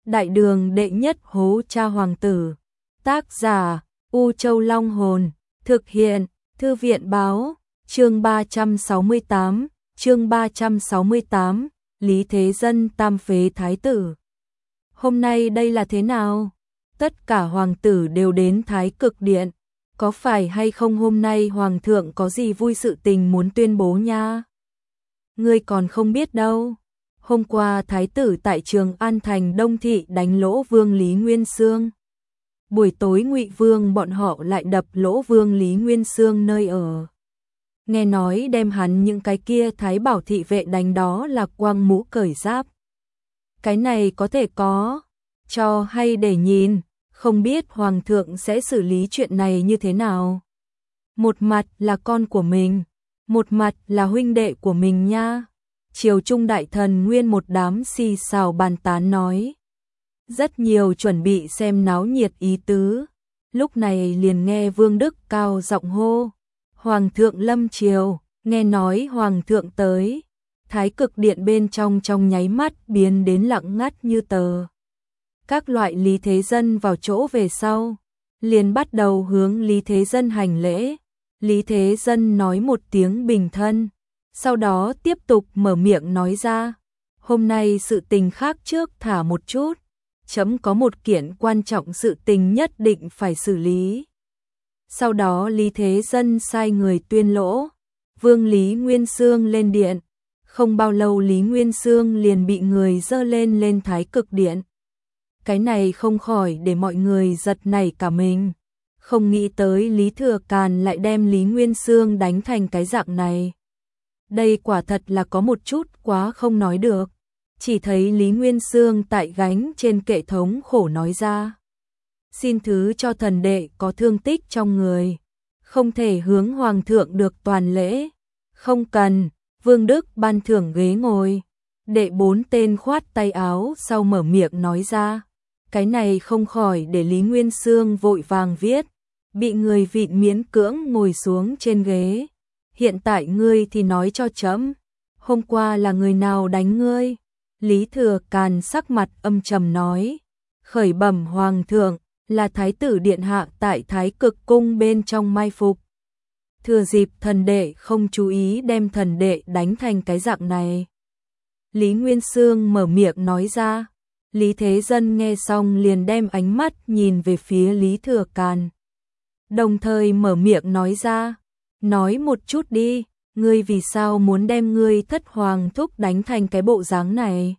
Đại đường đệ nhất hố cha hoàng tử. Tác giả U Châu Long Hồn. Thực hiện Thư viện Báo. Chương 368. Chương 368. Lý Thế Dân tam phế thái tử. Hôm nay đây là thế nào? Tất cả hoàng tử đều đến Thái Cực Điện. Có phải hay không hôm nay hoàng thượng có gì vui sự tình muốn tuyên bố nha? Ngươi còn không biết đâu. Hôm qua thái tử tại Trường An thành Đông thị đánh lỗ vương Lý Nguyên Xương. Buổi tối Ngụy Vương bọn họ lại đập lỗ vương Lý Nguyên Xương nơi ở. Nghe nói đem hắn những cái kia thái bảo thị vệ đánh đó là quang mũ cởi giáp. Cái này có thể có cho hay để nhìn, không biết hoàng thượng sẽ xử lý chuyện này như thế nào. Một mặt là con của mình, một mặt là huynh đệ của mình nha. Triều Trung đại thần nguyên một đám xì xào bàn tán nói. Rất nhiều chuẩn bị xem náo nhiệt ý tứ. Lúc này liền nghe Vương Đức cao giọng hô. Hoàng thượng lâm triều, nghe nói hoàng thượng tới. Thái Cực Điện bên trong nháy mắt biến đến lặng ngắt như tờ. Các loại Lý Thế Dân vào chỗ về sau, liền bắt đầu hướng Lý Thế Dân hành lễ. Lý Thế Dân nói một tiếng bình thân, sau đó tiếp tục mở miệng nói ra. Hôm nay sự tình khác trước thả một chút, chấm có một kiện quan trọng sự tình nhất định phải xử lý. Sau đó Lý Thế Dân sai người tuyên lỗ, vương Lý Nguyên Xương lên điện. Không bao lâu Lý Nguyên Xương liền bị người dơ lên Thái Cực Điện. Cái này không khỏi để mọi người giật nảy cả mình. Không nghĩ tới Lý Thừa Càn lại đem Lý Nguyên Xương đánh thành cái dạng này. Đây quả thật là có một chút quá không nói được. Chỉ thấy Lý Nguyên Xương tại gánh trên kệ thống khổ nói ra. Xin thứ cho thần đệ có thương tích trong người. Không thể hướng hoàng thượng được toàn lễ. Không cần. Vương Đức ban thưởng ghế ngồi. Đệ 4 tên khoát tay áo sau mở miệng nói ra. Cái này không khỏi để Lý Nguyên Xương vội vàng viết. Bị người vịn miễn cưỡng ngồi xuống trên ghế. Hiện tại ngươi thì nói cho chấm. Hôm qua là người nào đánh ngươi? Lý Thừa Càn sắc mặt âm trầm nói. Khởi bẩm hoàng thượng, là thái tử điện hạ tại Thái Cực cung bên trong mai phục. Thừa dịp thần đệ không chú ý đem thần đệ đánh thành cái dạng này. Lý Nguyên Xương mở miệng nói ra. Lý Thế Dân nghe xong liền đem ánh mắt nhìn về phía Lý Thừa Càn. Đồng thời mở miệng nói ra. Nói một chút đi, ngươi vì sao muốn đem ngươi thất hoàng thúc đánh thành cái bộ dáng này?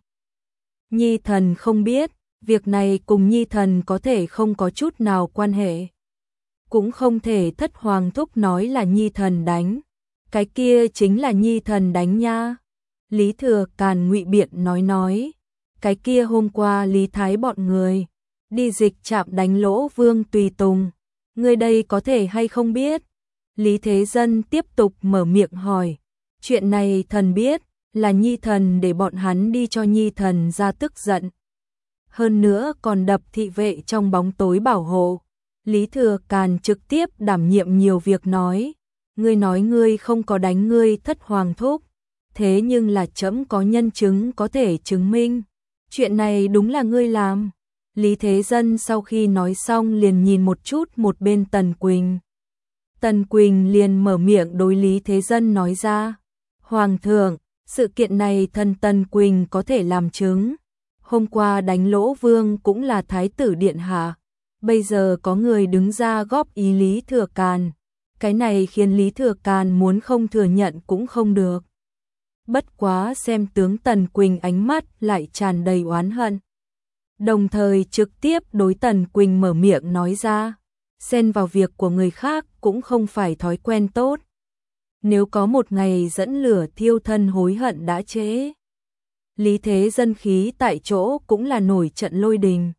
Nhi thần không biết, việc này cùng Nhi thần có thể không có chút nào quan hệ. Cũng không thể thất hoàng thúc nói là Nhi thần đánh. Cái kia chính là Nhi thần đánh nha. Lý Thừa Càn ngụy biện nói. Cái kia hôm qua Lý Thái bọn người đi dịch trạm đánh lỗ vương tùy tùng. Người đây có thể hay không biết? Lý Thế Dân tiếp tục mở miệng hỏi. Chuyện này thần biết, là Nhi thần để bọn hắn đi cho Nhi thần ra tức giận. Hơn nữa còn đập thị vệ trong bóng tối bảo hộ. Lý Thừa Càn trực tiếp đảm nhiệm nhiều việc nói. Ngươi nói ngươi không có đánh ngươi thất hoàng thúc. Thế nhưng là trẫm có nhân chứng có thể chứng minh. Chuyện này đúng là ngươi làm. Lý Thế Dân sau khi nói xong liền nhìn một chút một bên Tần Quỳnh. Tần Quỳnh liền mở miệng đối Lý Thế Dân nói ra. Hoàng thượng, sự kiện này thần Tần Quỳnh có thể làm chứng. Hôm qua đánh lỗ vương cũng là thái tử điện hạ. Bây giờ có người đứng ra góp ý Lý Thừa Càn. Cái này khiến Lý Thừa Càn muốn không thừa nhận cũng không được. Bất quá xem tướng Tần Quỳnh ánh mắt lại tràn đầy oán hận. Đồng thời trực tiếp đối Tần Quỳnh mở miệng nói ra. Xen vào việc của người khác cũng không phải thói quen tốt. Nếu có một ngày dẫn lửa thiêu thân hối hận đã trễ. Lý Thế Dân khí tại chỗ cũng là nổi trận lôi đình.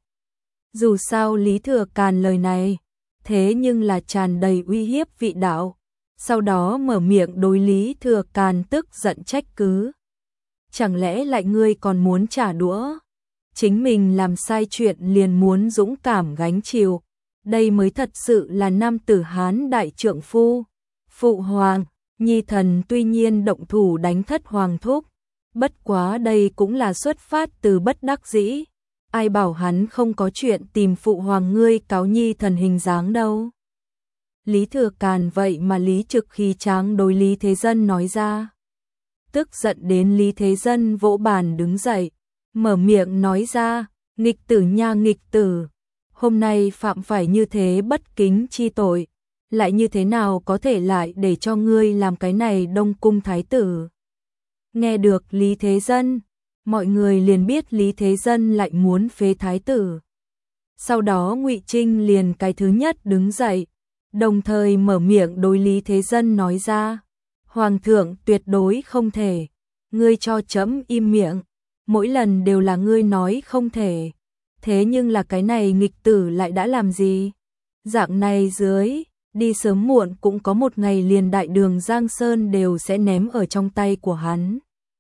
Dù sao Lý Thừa Càn lời này, thế nhưng là tràn đầy uy hiếp vị đạo. Sau đó mở miệng đối Lý Thừa Càn tức giận trách cứ. Chẳng lẽ lại ngươi còn muốn trả đũa? Chính mình làm sai chuyện liền muốn dũng cảm gánh chịu. Đây mới thật sự là nam tử Hán đại trượng phu. Phụ hoàng, Nhi thần tuy nhiên động thủ đánh thất hoàng thúc. Bất quá đây cũng là xuất phát từ bất đắc dĩ. ai bảo hắn không có chuyện tìm phụ hoàng ngươi cáo nhi thần hình dáng đâu. Lý Thừa Càn vậy mà Lý Trực khí tráng đối Lý Thế Dân nói ra. Tức giận đến Lý Thế Dân vỗ bàn đứng dậy, mở miệng nói ra, nghịch tử nha nghịch tử, hôm nay phạm phải như thế bất kính chi tội, lại như thế nào có thể lại để cho ngươi làm cái này Đông Cung thái tử. Nghe được Lý Thế Dân, mọi người liền biết Lý Thế Dân lại muốn phế thái tử. Sau đó Ngụy Trinh liền cái thứ nhất đứng dậy, đồng thời mở miệng đối Lý Thế Dân nói ra, Hoàng thượng tuyệt đối không thể, ngươi cho trẫm im miệng, mỗi lần đều là ngươi nói không thể, thế nhưng là cái này nghịch tử lại đã làm gì? Dạng này dưới, đi sớm muộn cũng có một ngày liền đại đường Giang Sơn đều sẽ ném ở trong tay của hắn.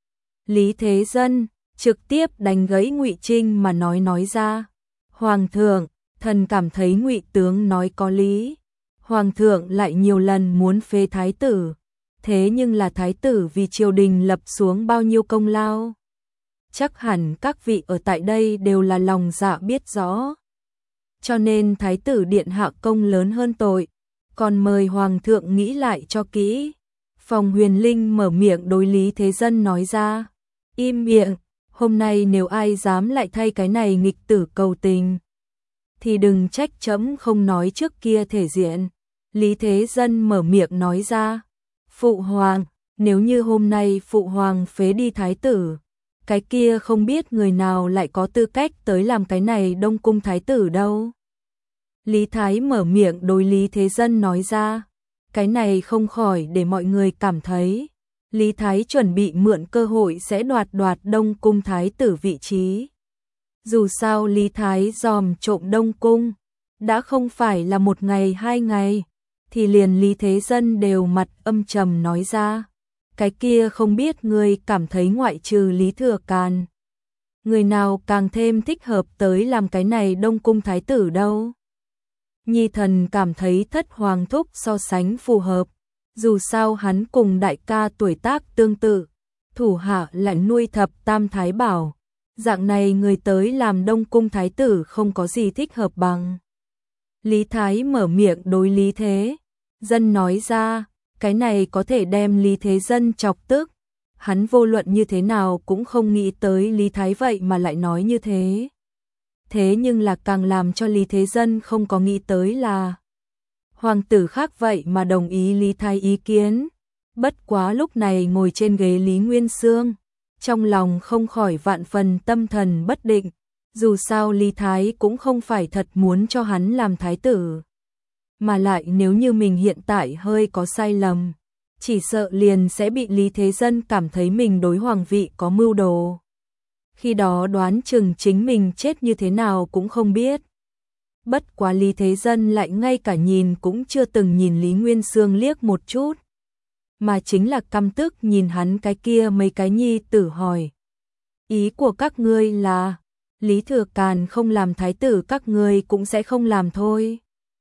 Lý Thế Dân trực tiếp đánh gãy Ngụy Trinh mà nói ra, Hoàng thượng, thần cảm thấy Ngụy tướng nói có lý. Hoàng thượng lại nhiều lần muốn phế thái tử, thế nhưng là thái tử vì triều đình lập xuống bao nhiêu công lao. Chắc hẳn các vị ở tại đây đều là lòng dạ biết rõ. Cho nên thái tử điện hạ công lớn hơn tội, còn mời hoàng thượng nghĩ lại cho kỹ. Phòng Huyền Linh mở miệng đối Lý Thế Dân nói ra, im miệng, hôm nay nếu ai dám lại thay cái này nghịch tử cầu tình, thì đừng trách trẫm không nói trước kia thể diện. Lý Thế Dân mở miệng nói ra, Phụ hoàng, nếu như hôm nay Phụ hoàng phế đi thái tử, cái kia không biết người nào lại có tư cách tới làm cái này Đông Cung thái tử đâu. Lý Thái mở miệng đối Lý Thế Dân nói ra, cái này không khỏi để mọi người cảm thấy, Lý Thái chuẩn bị mượn cơ hội sẽ đoạt Đông Cung thái tử vị trí. Dù sao Lý Thái dòm trộm Đông Cung, đã không phải là một ngày hai ngày, thì liền Lý Thế Dân đều mặt âm trầm nói ra, cái kia không biết người cảm thấy ngoại trừ Lý Thừa Càn, người nào càng thêm thích hợp tới làm cái này Đông Cung thái tử đâu. Nhi thần cảm thấy Thất Hoàng thúc so sánh phù hợp, dù sao hắn cùng đại ca tuổi tác tương tự, thủ hạ lại nuôi thập tam thái bảo, dạng này người tới làm Đông Cung thái tử không có gì thích hợp bằng. Lý Thái mở miệng đối Lý Thế Dân nói ra, cái này có thể đem Lý Thế Dân chọc tức, hắn vô luận như thế nào cũng không nghĩ tới Lý Thái vậy mà lại nói như thế. Thế nhưng là càng làm cho Lý Thế Dân không có nghĩ tới là hoàng tử khác vậy mà đồng ý Lý Thái ý kiến. Bất quá lúc này ngồi trên ghế Lý Nguyên Xương, trong lòng không khỏi vạn phần tâm thần bất định, dù sao Lý Thái cũng không phải thật muốn cho hắn làm thái tử. Mà lại nếu như mình hiện tại hơi có sai lầm, chỉ sợ liền sẽ bị Lý Thế Dân cảm thấy mình đối hoàng vị có mưu đồ. Khi đó đoán chừng chính mình chết như thế nào cũng không biết. Bất quá Lý Thế Dân lại ngay cả nhìn cũng chưa từng nhìn Lý Nguyên Xương liếc một chút, mà chính là căm tức nhìn hắn cái kia mấy cái nhi tử hỏi. Ý của các ngươi là, Lý Thừa Càn không làm thái tử các ngươi cũng sẽ không làm thôi.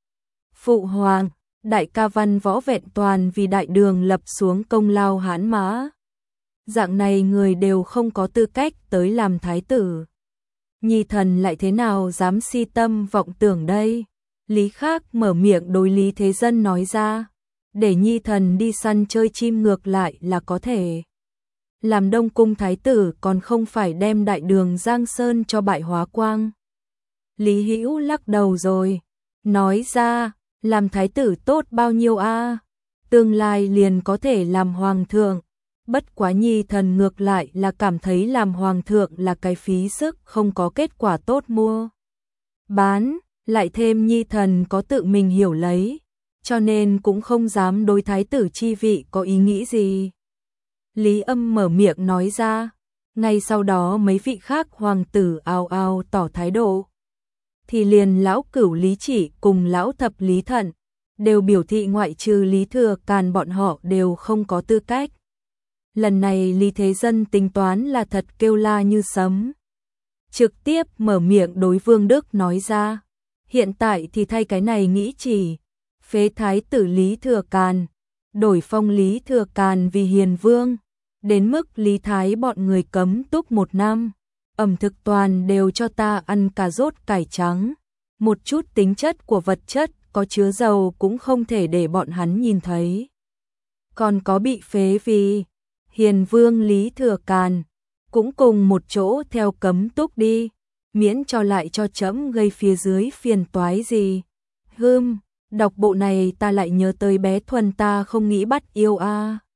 Phụ hoàng, đại ca văn võ vẹn toàn vì đại đường lập xuống công lao hãn mã. Dạng này người đều không có tư cách tới làm thái tử. Nhi thần lại thế nào dám si tâm vọng tưởng đây? Lý Khác mở miệng đối Lý Thế Dân nói ra, để nhi thần đi săn chơi chim ngược lại là có thể. Làm Đông Cung thái tử còn không phải đem đại đường Giang Sơn cho bại hóa quang. Lý Hữu lắc đầu rồi, nói ra, làm thái tử tốt bao nhiêu a? Tương lai liền có thể làm hoàng thượng. Bất quá nhi thần ngược lại là cảm thấy làm hoàng thượng là cái phí sức không có kết quả tốt mua bán, lại thêm nhi thần có tự mình hiểu lấy, cho nên cũng không dám đối thái tử chi vị có ý nghĩ gì. Lý Âm mở miệng nói ra, ngay sau đó mấy vị khác hoàng tử ào ào tỏ thái độ. Thì liền lão cửu Lý Chỉ cùng lão thập Lý Thận đều biểu thị ngoại trừ Lý Thừa Càn bọn họ đều không có tư cách. Lần này Lý Thế Dân tính toán là thật kêu la như sấm. Trực tiếp mở miệng đối Vương Đức nói ra, hiện tại thì thay cái này nghĩ chỉ, phế thái tử Lý Thừa Càn, đổi phong Lý Thừa Càn vì hiền vương, đến mức Lý Thái bọn người cấm túc 1 năm, ẩm thực toàn đều cho ta ăn cà rốt cải trắng, một chút tính chất của vật chất có chứa dầu cũng không thể để bọn hắn nhìn thấy. Còn có bị phế vì Hiền Vương Lý Thừa Càn, cũng cùng một chỗ theo cấm túc đi, miễn cho lại cho trẫm gây phía dưới phiền toái gì. Đọc bộ này ta lại nhớ tới bé Thuần ta không nghĩ bắt yêu a.